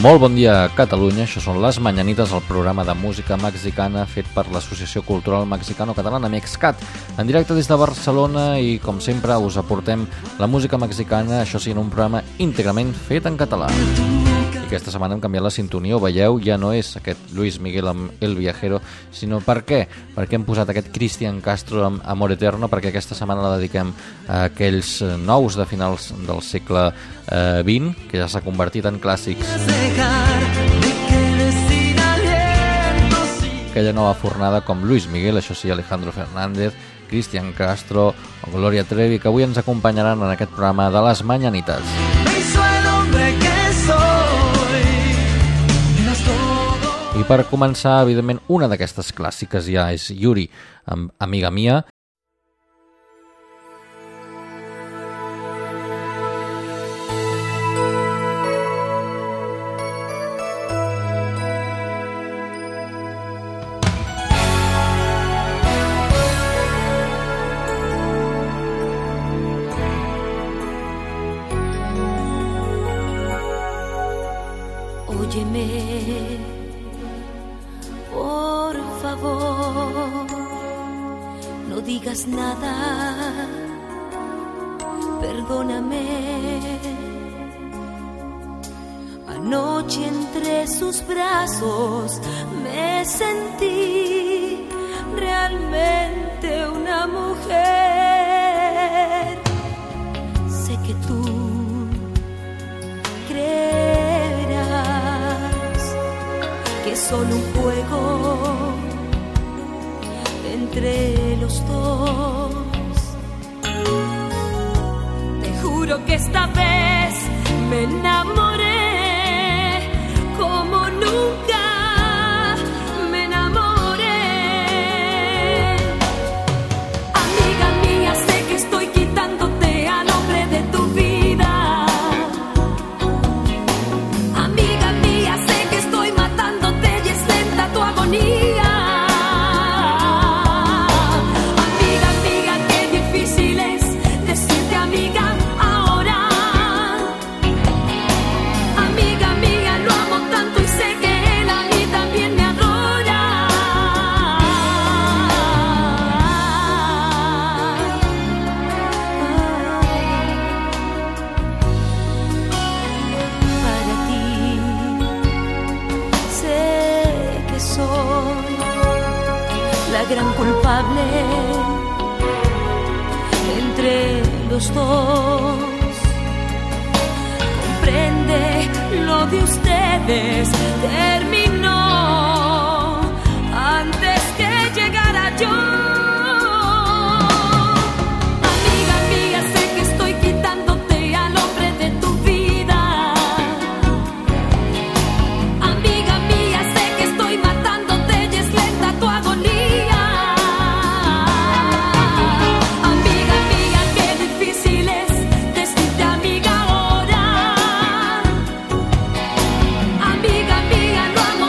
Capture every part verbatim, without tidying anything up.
Molt bon dia, Catalunya. Això són Les Mañanites, el programa de música mexicana fet per l'Associació Cultural Mexicano-Catalana Mexcat, en directe des de Barcelona, i com sempre us aportem la música mexicana, això sí, en un programa íntegrament fet en català. I aquesta setmana hem canviat la sintonia, ho veieu, ja no és aquest Luis Miguel amb El Viajero, sinó per què? Perquè hem posat aquest Cristian Castro amb Amor Eterno, perquè aquesta setmana la dediquem a aquells nous de finals del segle eh, vint, que ja s'ha convertit en clàssics. Aquella nova fornada com Luis Miguel, això sí, Alejandro Fernández, Cristian Castro o Gloria Trevi, que avui ens acompanyaran en aquest programa de Les Mañanites. I per començar, evidentment, una d'aquestes clàssiques ja és Yuri, amb Amiga Mía. Óyeme, por favor, no digas nada, perdóname. Anoche entre sus brazos me sentí realmente una mujer. Sé que tú creerás que es solo un juego entre los dos. Te juro que esta vez me enamoré como nunca me enamoré. Amiga mía, sé que estoy quitándote al hombre de tu vida. Amiga mía, sé que estoy matándote y es lenta tu agonía. Gran culpable entre los dos. Comprende, lo de ustedes terminó antes que llegara yo. Amiga mía, sé que estoy quitándote al hombre de tu vida. Amiga mía, sé que estoy matándote y es lenta tu agonía. Amiga mía, lo amo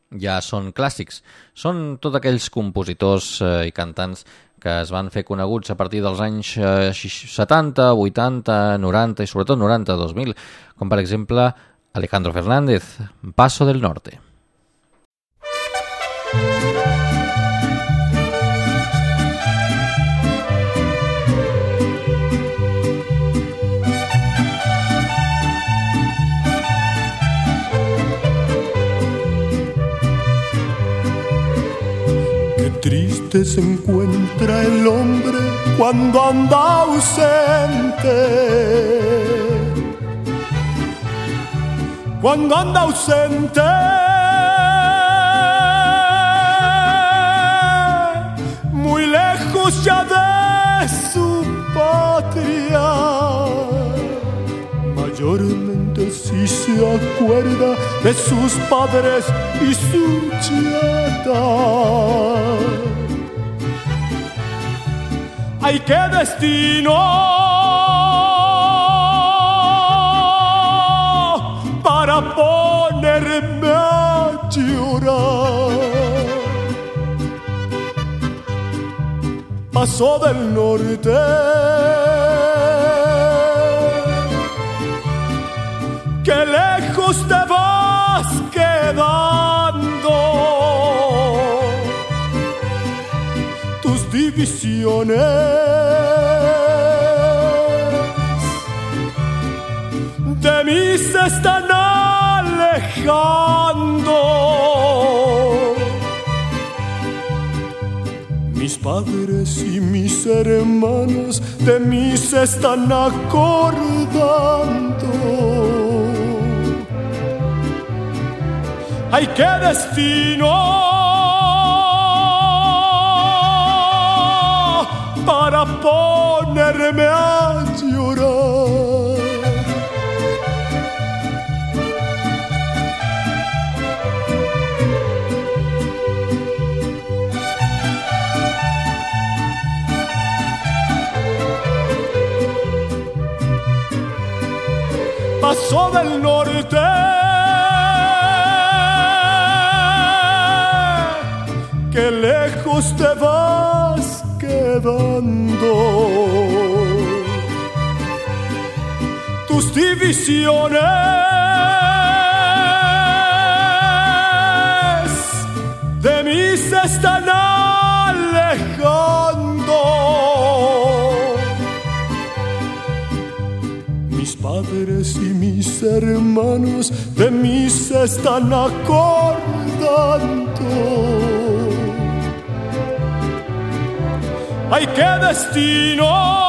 ja són clàssics. Són tots aquells compositors eh, i cantants que es van fer coneguts a partir dels anys eh, setanta, vuitanta, noranta i sobretot noranta, dos mil, com per exemple Alejandro Fernández, Paso del Norte. Triste se encuentra el hombre cuando anda ausente, cuando anda ausente, muy lejos ya de su patria, mayormente si se acuerda de sus padres y su chata. ¡Ay, qué destino! Para ponerme a llorar. Paso del Norte, qué lejos te vas quedando. Tus divisiones de mí se están alejando. Mis padres y mis hermanos de mí se están acordando. ¡Ay, qué destino! Para ponerme a llorar. Paso del Norte, qué lejos te vas quedando. Tus divisiones de mí se están alejando. Mis padres y mis hermanos de mí se están acordando. ¡Ay, qué destino!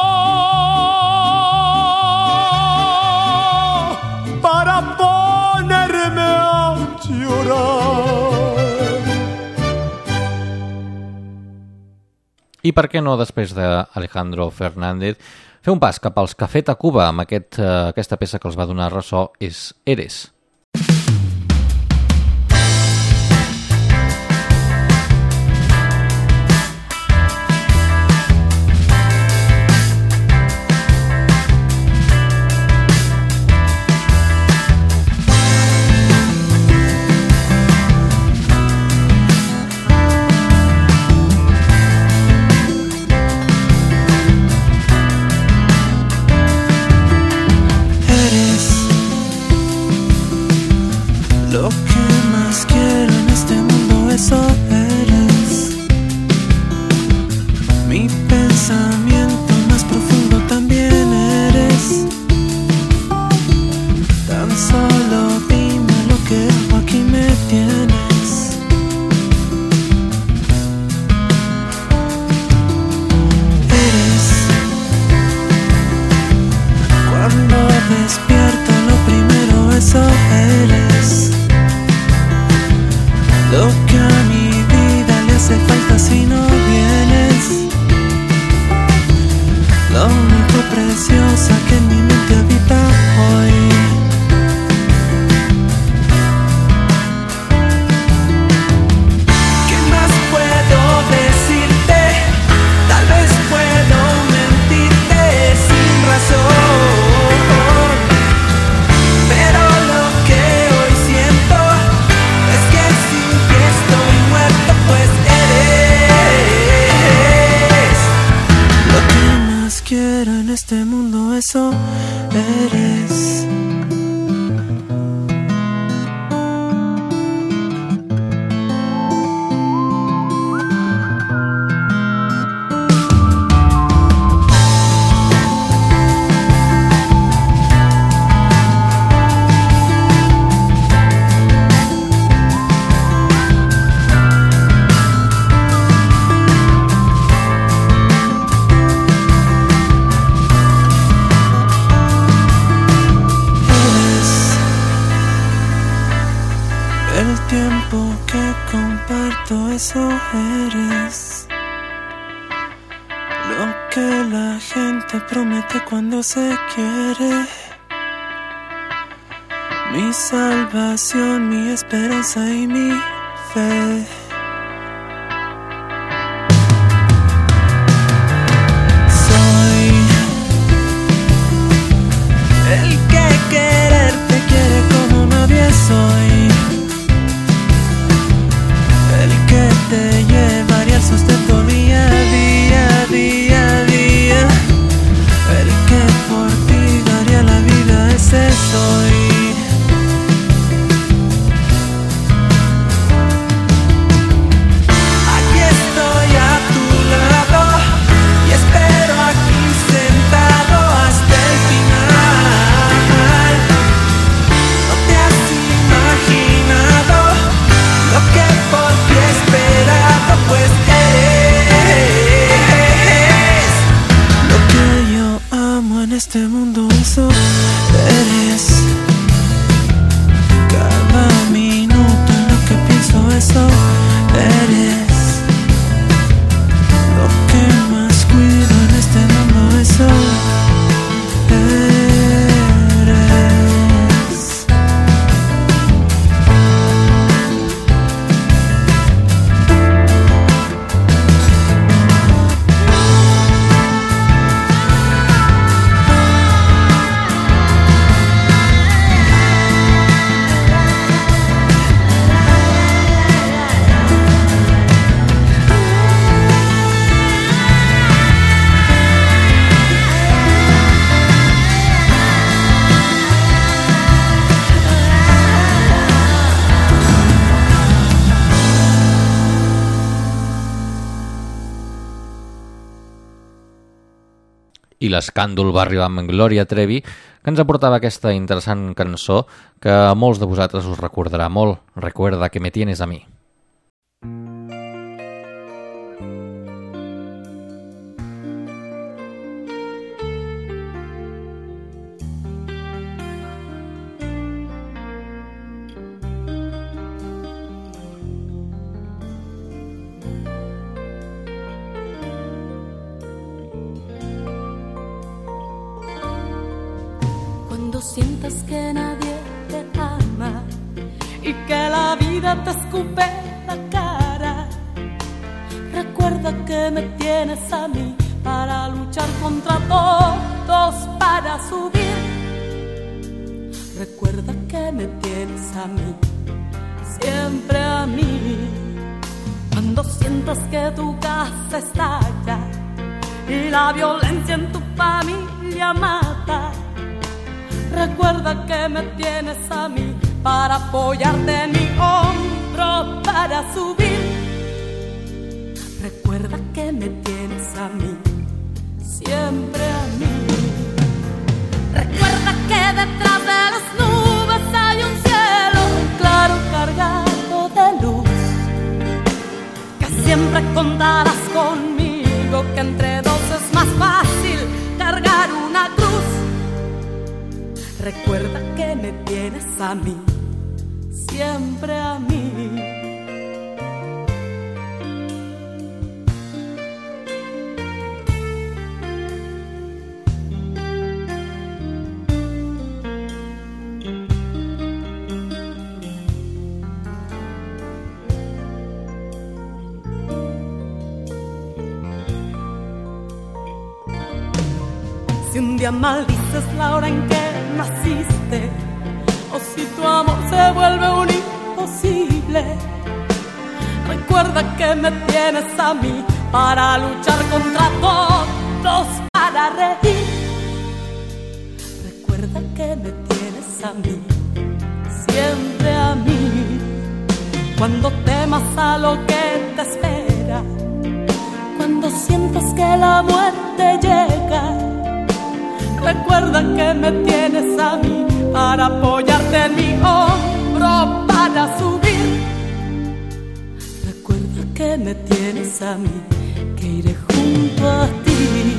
Para ponerme a llorar. I per què no, després d'Alejandro Fernández, fer un pas cap als Café Tacuba amb aquest, uh, aquesta peça que els va donar ressò és Eres. Pero lo que hoy siento es que sin ti tiempo que comparto, eso eres. Lo que la gente promete cuando se quiere. Mi salvación, mi esperanza y mi fe. Soy el que quererte quiere como nadie. Soy el que te llevaría el sustento día a día, día a día. El que por ti daría la vida, ese soy. Este mundo, eso eres. Cada minuto en lo que pienso, eso eres. Lo que más cuido en este mundo, eso eres. I l'escàndol va arribar amb Gloria Trevi, que ens aportava aquesta interessant cançó que a molts de vosaltres us recordarà molt. Recuerda que me tienes a mi. Sientas que nadie te ama y que la vida te escupe la cara, recuerda que me tienes a mí para luchar contra todos, para subir. Recuerda que me tienes a mí, siempre a mí. Cuando sientas que tu casa estalla y la violencia en tu familia mata, recuerda que me tienes a mí para apoyarte en mi hombro, para subir. Recuerda que me tienes a mí, siempre a mí. Recuerda que detrás de las nubes hay un cielo claro cargado de luz, que siempre contarás conmigo, que entre dos es más fácil cargar una cruz. Recuerda que me tienes a mí, siempre a mí. Si un día maldices la hora en que naciste, o si tu amor se vuelve un imposible, recuerda que me tienes a mí para luchar contra todos, para reír. Recuerda que me tienes a mí, siempre a mí. Cuando temas a lo que te espera, cuando sientas que la muerte llega, recuerda que me tienes a mí para apoyarte en mi hombro, para subir. Recuerda que me tienes a mí, que iré junto a ti.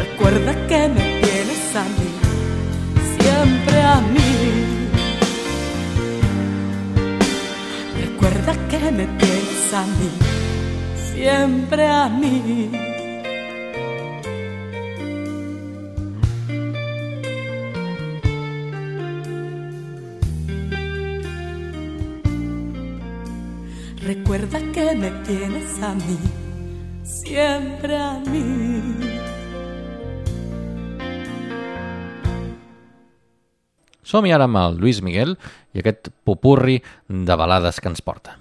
Recuerda que me tienes a mí, siempre a mí. Recuerda que me tienes a mí, siempre a mí. Recuerda que me tienes a mí, siempre a mí. Som-hi ara amb el Luis Miguel i aquest popurri de balades que ens porta.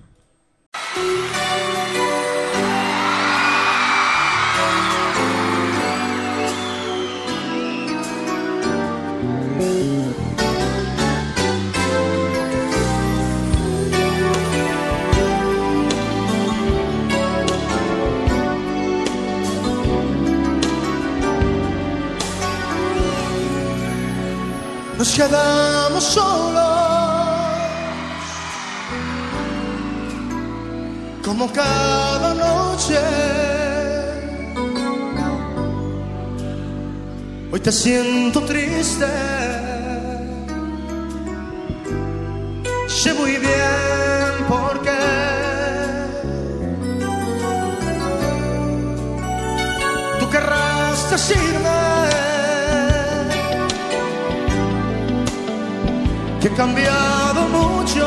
Nos quedamos solos, como cada noche. Hoy te siento triste, sé muy bien por qué. Tú querrás decirme que he cambiado mucho,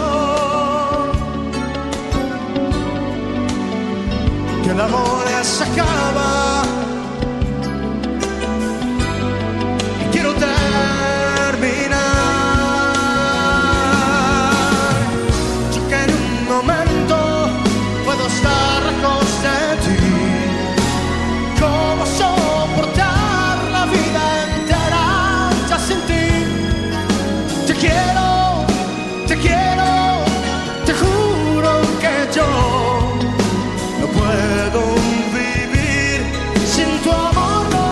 que el amor se acaba y quiero terminar. Yo que en un momento puedo estar lejos de ti, ¿cómo soportar la vida entera ya sin ti? Te quiero, te quiero, te juro que yo no puedo vivir sin tu amor. No.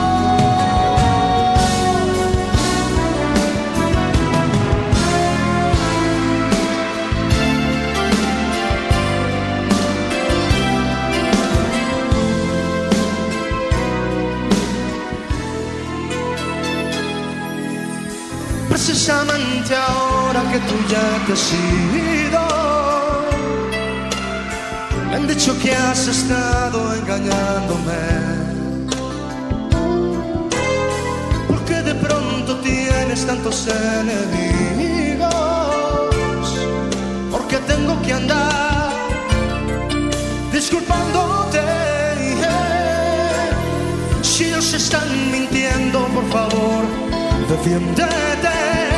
Precisamente ahora que tú ya te has ido, me han dicho que has estado engañándome, porque de pronto tienes tantos enemigos, porque tengo que andar disculpándote. Si ellos están mintiendo, por favor, defiéndete.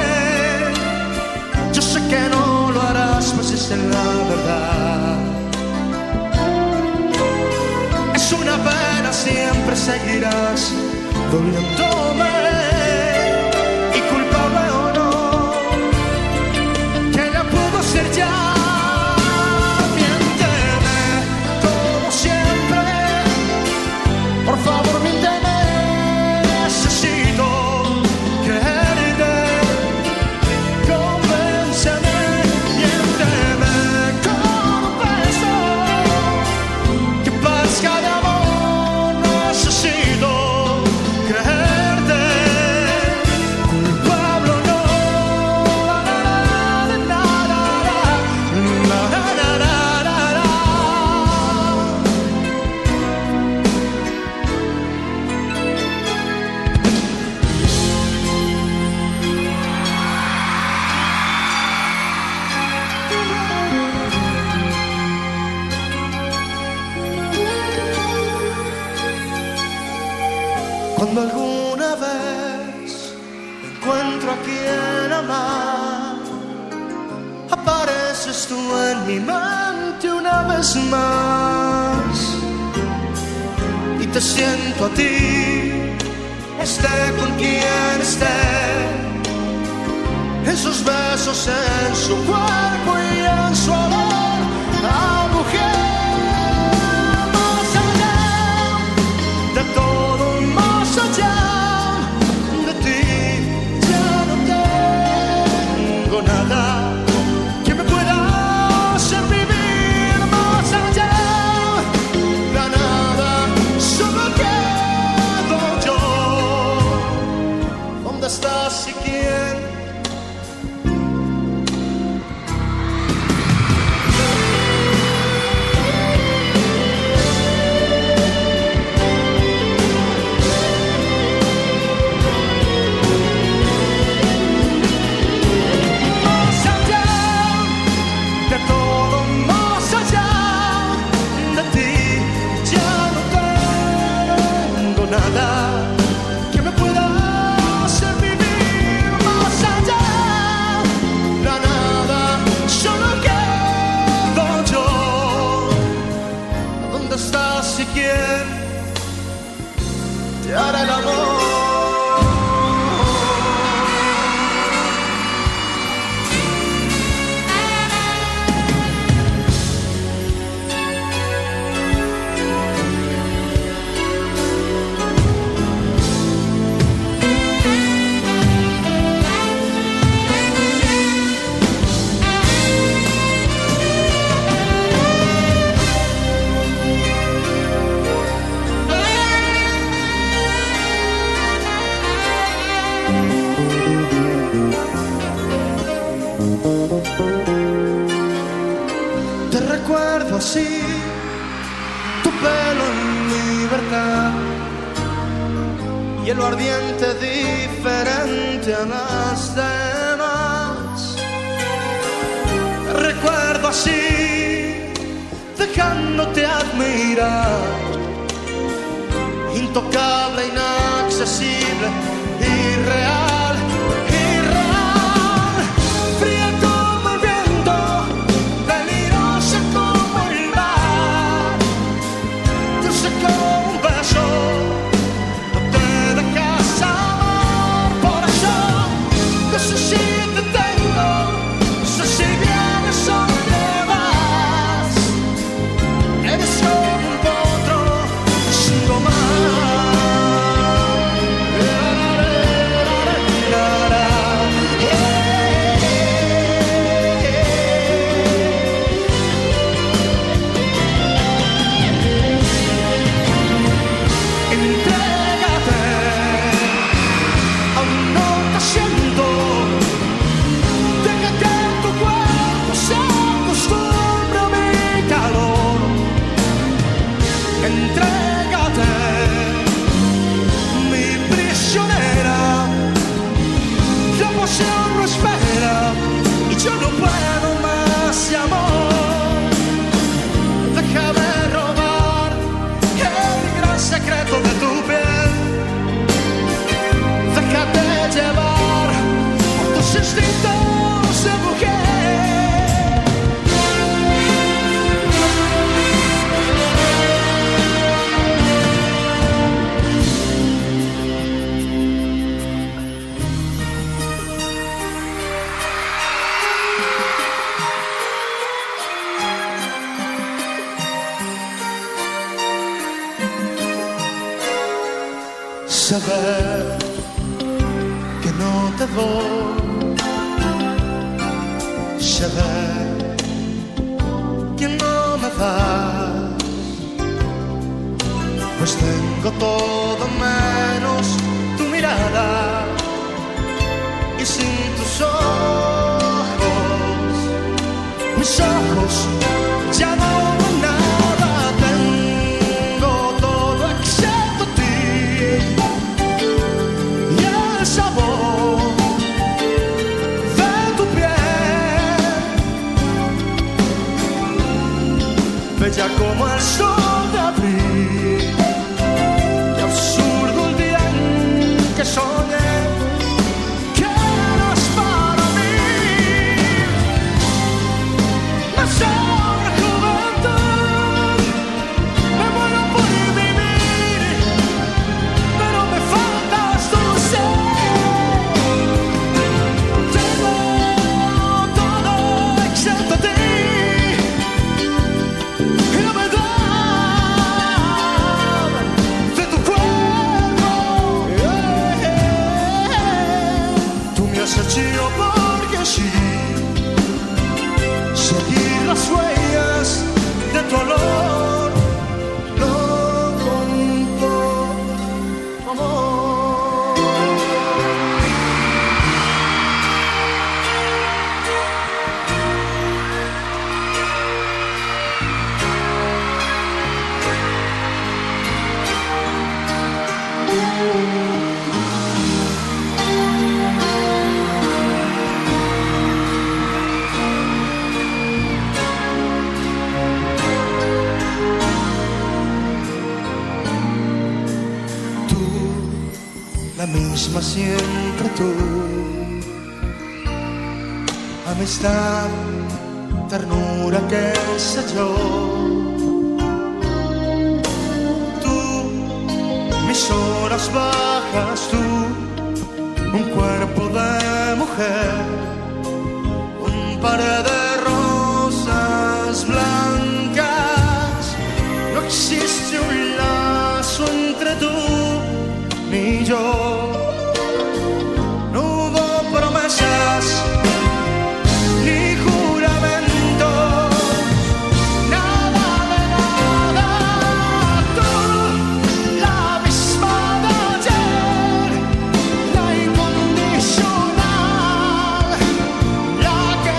Yo sé que no lo harás, pues es la verdad. Es una pena, siempre seguirás doliéndome, y culpable o no, que ya puedo ser ya. Miénteme como siempre, por favor, miénteme. Necesito creerte, convénceme, miénteme con un beso que parezca de amor. Necesito creerte, culpable o no. La, la, la, la, la, la, la, la, la, la. Cuando alguna vez encuentro a quien amar, apareces tú en mi mente una vez más, y te siento a ti, esté con quien esté, en sus besos, en su cuerpo y en su olor a mujer. Más allá de todo, más allá de ti, ya no tengo nada que me pueda hacer vivir. Más allá de nada, solo quedo yo. ¿Dónde estás y quién Te recuerdo así, tu pelo en libertad y el ardiente diferente a las demás. Te recuerdo así, dejándote admirar, intocable, inaccesible, irreal, irreal, fría como el viento, peligrosa como el mar, dulce como un beso, no te dejas amar. Por eso, no sé si te tengo, no sé si vienes o te vas, eres como un potro sin domar. No espera y yo no puedo más de amor. Déjame robar el gran secreto de tu piel. Déjate llevar por tus instintos de mujer. Saber que no te doy, saber que no me das, pues tengo todo menos tu mirada y sin tus ojos, mis ojos ya no ven nada, tengo todo excepto ti. Sabor de tu piel, bella como el sol de abril, y absurdo el día en que soñé que eras para mí. Me sobra juventud, me muero por vivir, pero me faltas dulce. Yo porque sí, seguir las huellas de tu olor, no con tu amor. La misma siempre tú, amistad, ternura, qué sé yo. Tú, mis horas bajas, tú, un cuerpo de mujer, un par de rosas blancas. No existe un lazo entre tú ni yo. No hubo promesas ni juramentos, nada de nada. Tú, la misma de ayer, la incondicional, la que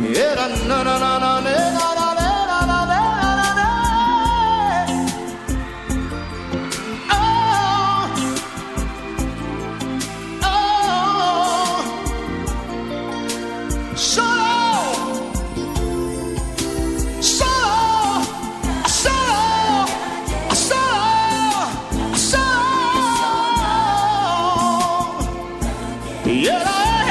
Yeah, na na na na na na na na na na na. Oh, oh, solo, solo, solo, solo, solo. Yeah.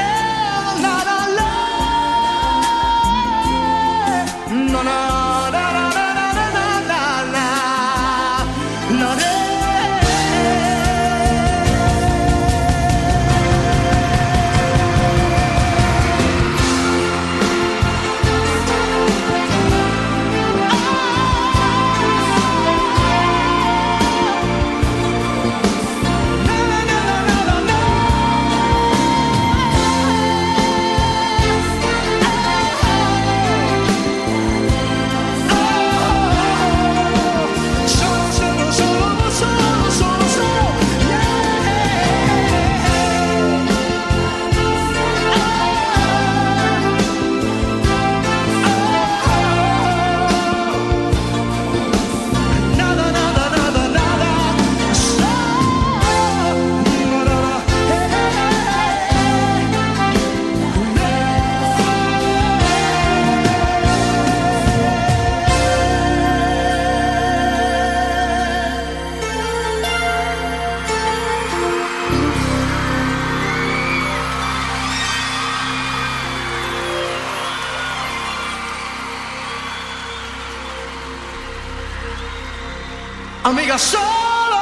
Amiga, solo,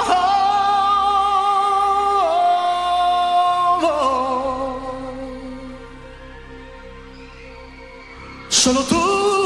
solo tú.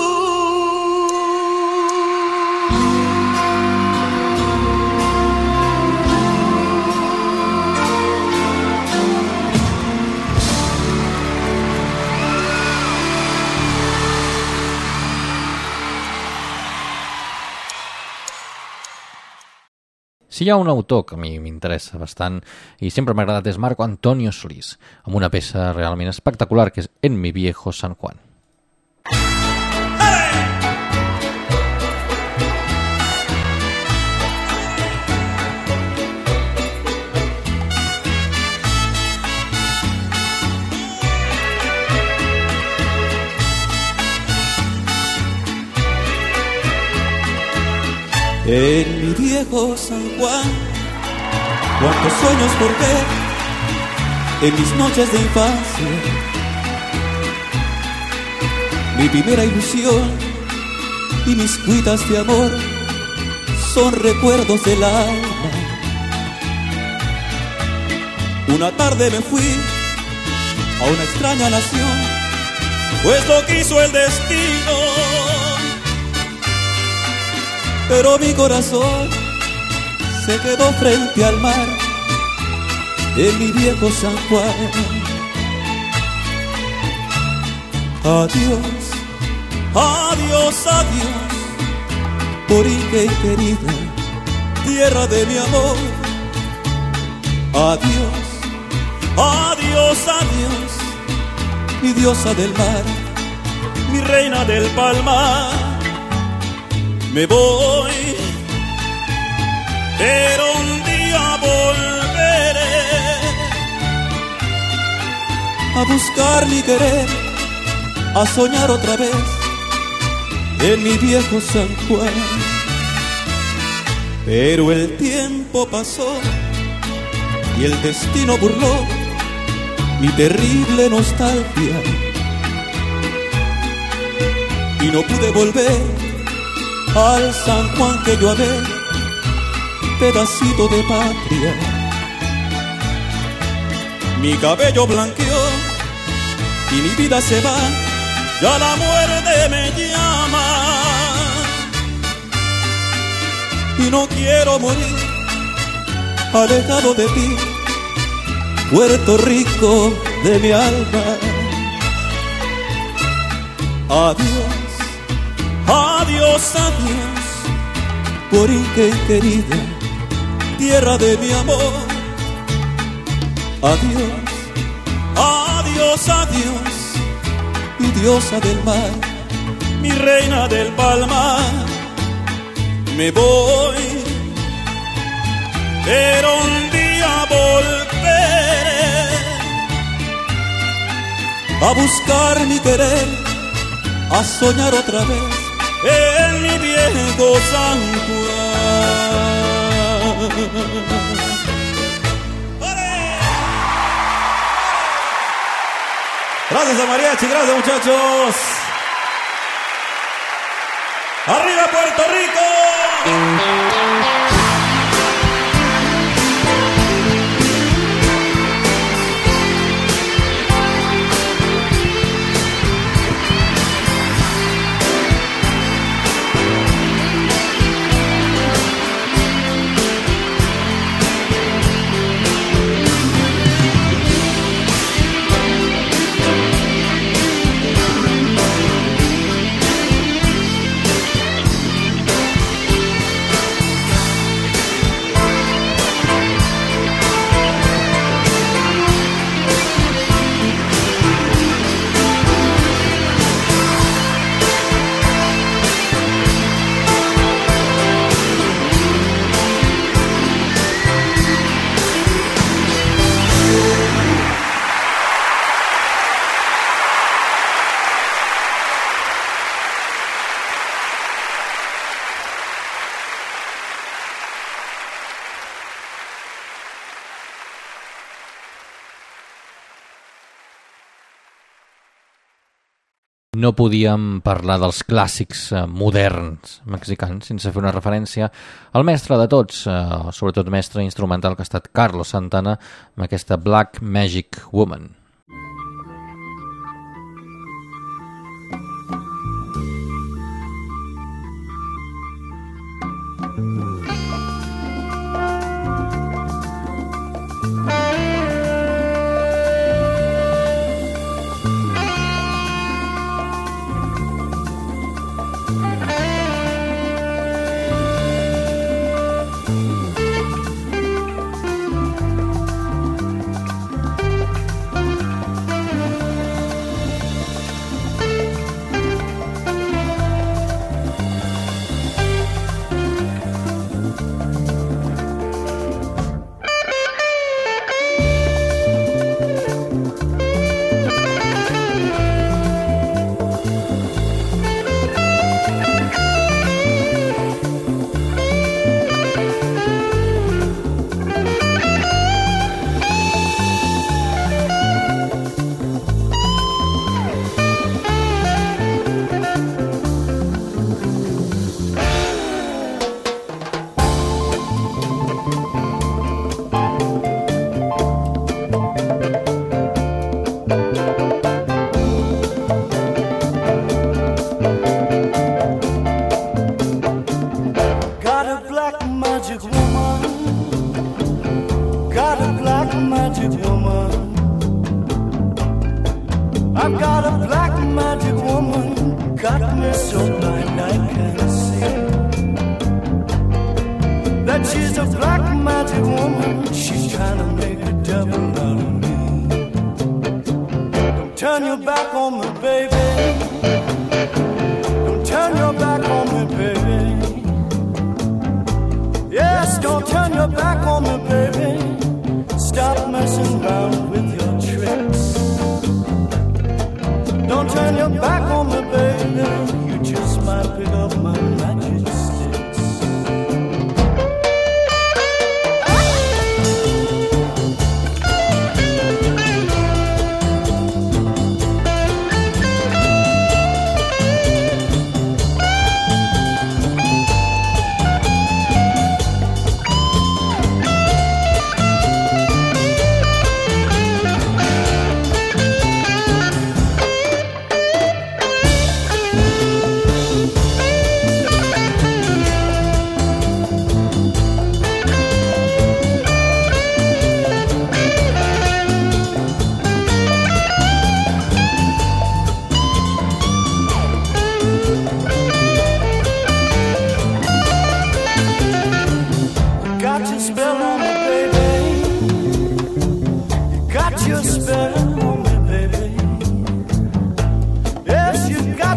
Si hi ha un autor que a mi m'interessa bastant i sempre m'ha agradat és Marco Antonio Solís, amb una peça realment espectacular que és En mi viejo San Juan. En mi viejo San Juan, cuántos sueños por ver en mis noches de infancia. Mi primera ilusión y mis cuitas de amor son recuerdos del alma. Una tarde me fui a una extraña nación, pues lo quiso el destino. Pero mi corazón se quedó frente al mar, en mi viejo San Juan. Adiós, adiós, adiós, Borinque querida, tierra de mi amor. Adiós, adiós, adiós, mi diosa del mar, mi reina del palmar. Me voy, pero un día volveré a buscar mi querer, a soñar otra vez en mi viejo San Juan. Pero el tiempo pasó y el destino burló mi terrible nostalgia, y no pude volver al San Juan que yo amé, pedacito de patria. Mi cabello blanqueó y mi vida se va, ya la muerte me llama. Y no quiero morir alejado de ti, Puerto Rico de mi alma. Adiós, adiós, adiós, Borinque querida, tierra de mi amor. Adiós, adiós, adiós, mi diosa del mar, mi reina del palmar. Me voy, pero un día volveré a buscar mi querer, a soñar otra vez en mi viejo santuario. Gracias a mariachi, gracias muchachos. ¡Arriba Puerto Rico! No podíem parlar dels clàssics moderns mexicans sense fer una referència al mestre de tots, sobretot mestre instrumental que ha estat Carlos Santana, amb aquesta Black Magic Woman.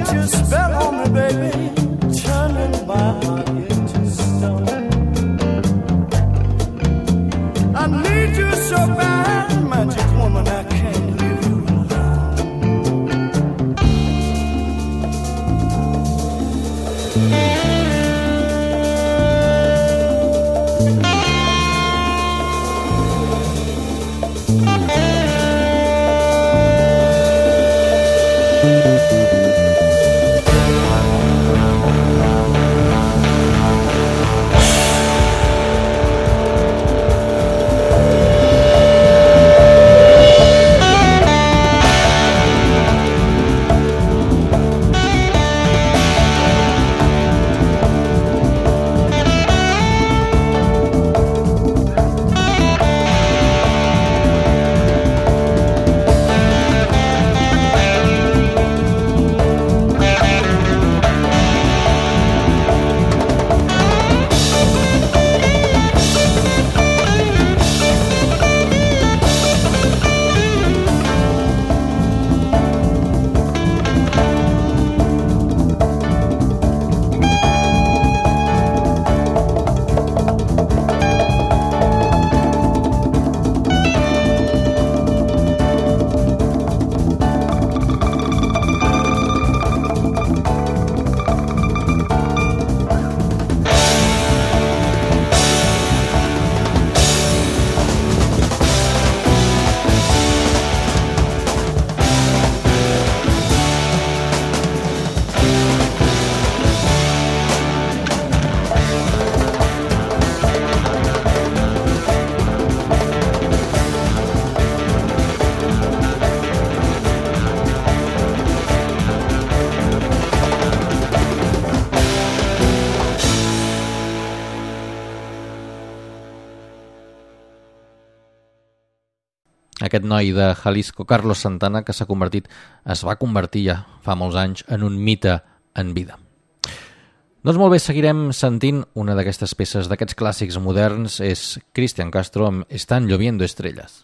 got your spell on me, baby, turning my heart into stone. I need you so bad, magic woman, I can't leave you aquest noi de Jalisco, Carlos Santana, que s'ha convertit, es va convertir ja fa molts anys en un mite en vida. Doncs molt bé, seguirem sentint una d'aquestes peces, d'aquests clàssics moderns, és Cristian Castro amb Están lloviendo estrellas.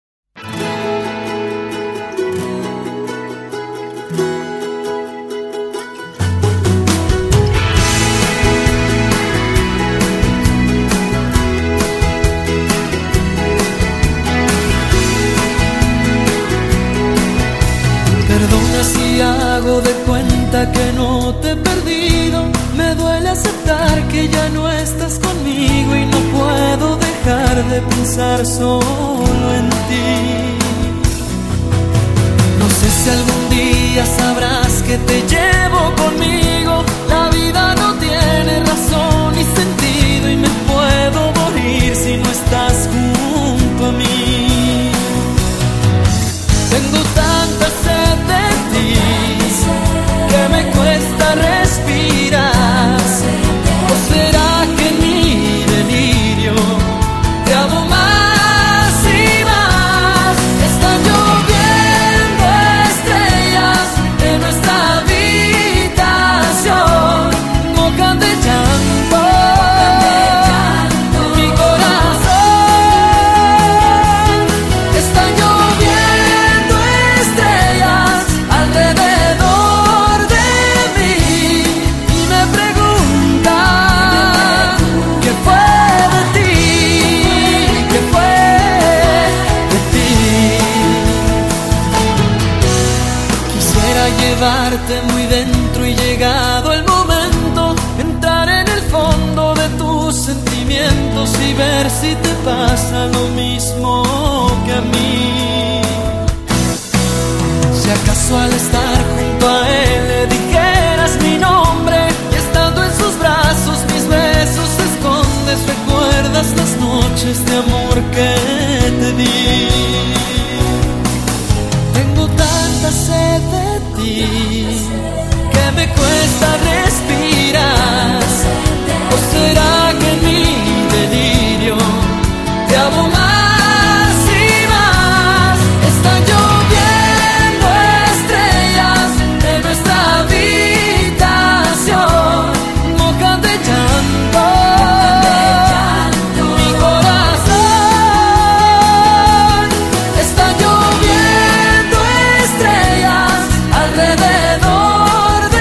Perdona si hago de cuenta que no te he perdido. Me duele aceptar que ya no estás conmigo y no puedo dejar de pensar solo en ti. No sé si algún día sabrás que te llevo conmigo. La vida no tiene razón ni sentido y me puedo morir si no estás junto a mí. Tengo tanta sed de ti que me cuesta respirar. ¿O será que en mi delirio te amo más y más? Están lloviendo estrellas en nuestra habitación, mojan de llanto mi corazón. Están lloviendo estrellas alrededor de mí y me preguntan qué fue de ti, qué fue de ti. Quisiera llevarte muy dentro y llegado el momento, entrar en el fondo de tus sentimientos y ver si te pasa lo mismo que a mí. Si acaso al estar junto a él le dijeras mi nombre y estando en sus brazos mis besos escondes, recuerdas las noches de amor que te di. Tengo tanta sed de ti que me cuesta respirar. ¿O será que en mi delirio te amo más y más? Están lloviendo estrellas en nuestra habitación, mojan de llanto mi corazón. Están lloviendo estrellas alrededor de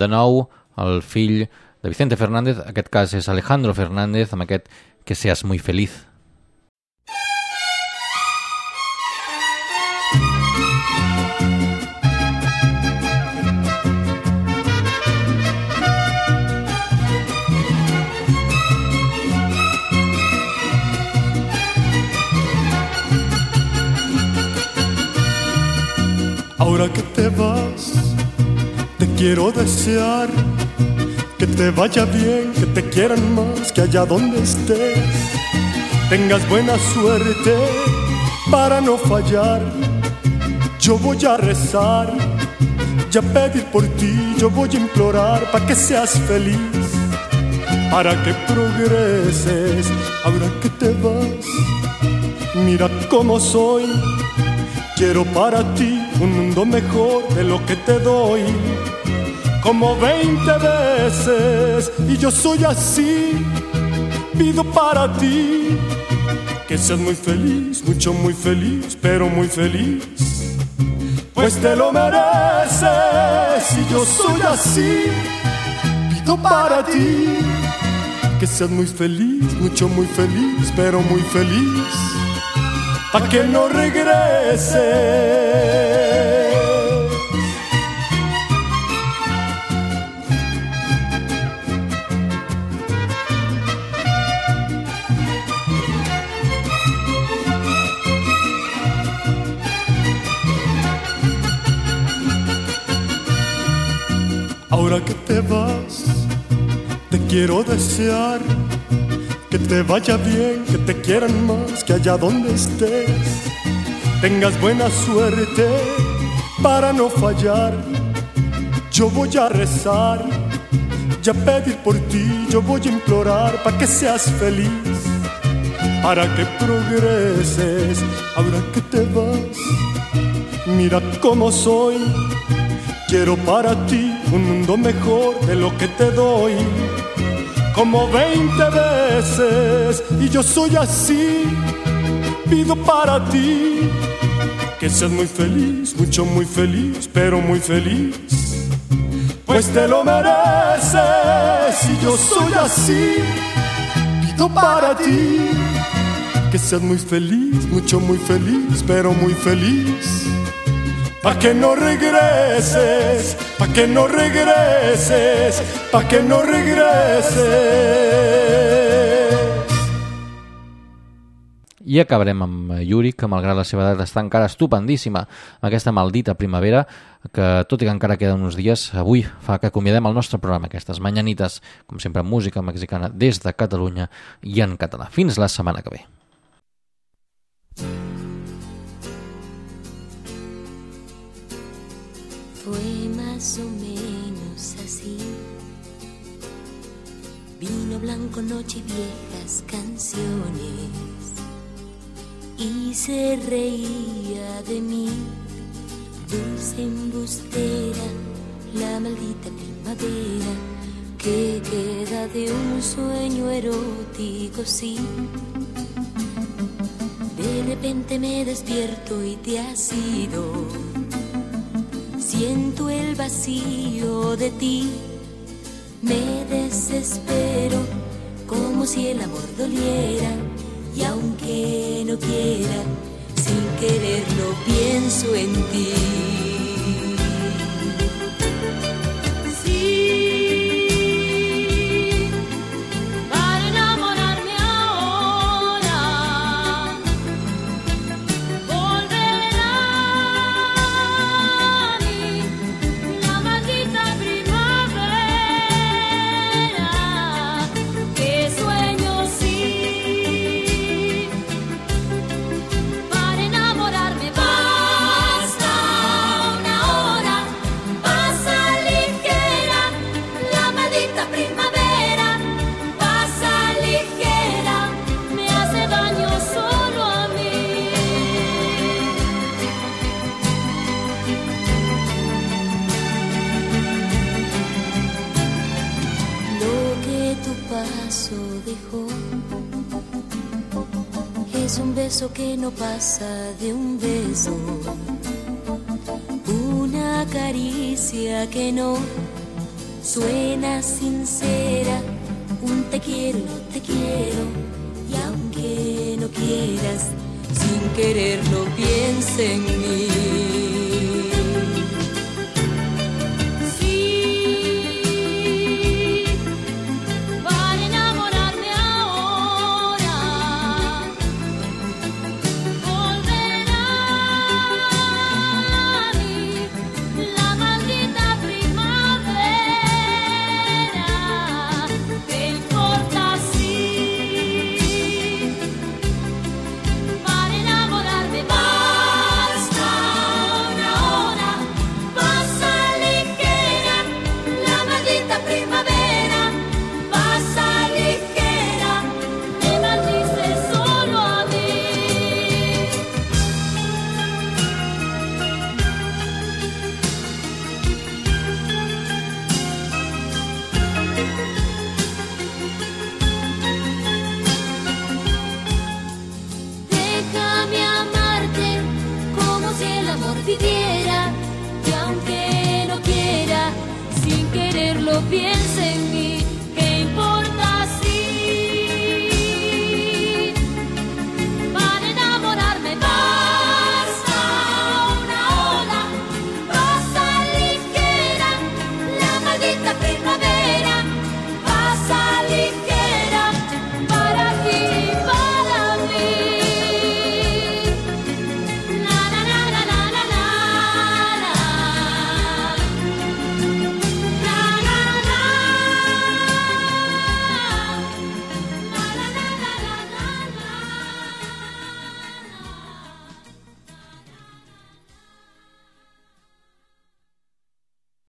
de nou el fill de Vicente Fernández, aquest cas és Alejandro Fernández, amb aquest Que seas muy feliz. Ahora que te vas, te quiero desear que te vaya bien, que te quieran más, que allá donde estés tengas buena suerte para no fallar. Yo voy a rezar y a pedir por ti, yo voy a implorar para que seas feliz, para que progreses. Ahora que te vas, mira cómo soy. Quiero para ti un mundo mejor de lo que te doy, como veinte veces, y yo soy así. Pido para ti que seas muy feliz, mucho muy feliz, pero muy feliz, pues te lo mereces, y yo soy así. Pido para ti que seas muy feliz, mucho muy feliz, pero muy feliz, pa' que no regreses. Ahora que te vas, te quiero desear que te vaya bien, que te quieran más, que allá donde estés tengas buena suerte para no fallar. Yo voy a rezar y a pedir por ti, yo voy a implorar para que seas feliz, para que progreses. Ahora que te vas, mira cómo soy. Quiero para ti un mundo mejor de lo que te doy, como veinte veces, y yo soy así. Pido para ti que seas muy feliz, mucho muy feliz, pero muy feliz, pues te lo mereces, y yo soy así. Pido para ti que seas muy feliz, mucho muy feliz, pero muy feliz, pa' que no regreses, pa' que no regreses, pa' que no regreses. I acabarem amb Yuri, que malgrat la seva edat està encara estupendíssima, aquesta maldita primavera, que tot i que encara queden uns dies, avui fa que acomiadem el nostre programa, aquestes mañanites, com sempre, música mexicana des de Catalunya i en català. Fins la setmana que ve. Fue más o menos así. Vino blanco, noche y viejas canciones, y se reía de mí, dulce embustera, la maldita primavera que queda de un sueño erótico, sí. De repente me despierto y te has ido. Siento el vacío de ti, me desespero como si el amor doliera, y aunque no quiera, sin quererlo pienso en ti. Sí, para enamorarme ahora, volverá a mí la maldita primavera, que sueño sí. Para enamorarme basta una hora, pasa ligera, la maldita primavera, pasa ligera, me hace daño solo a mí. Lo que tu paso dejó es un beso que no pasa de un beso, una caricia que no suena sincera, un te quiero, te quiero, y aunque no quieras, sin quererlo piensa en mí.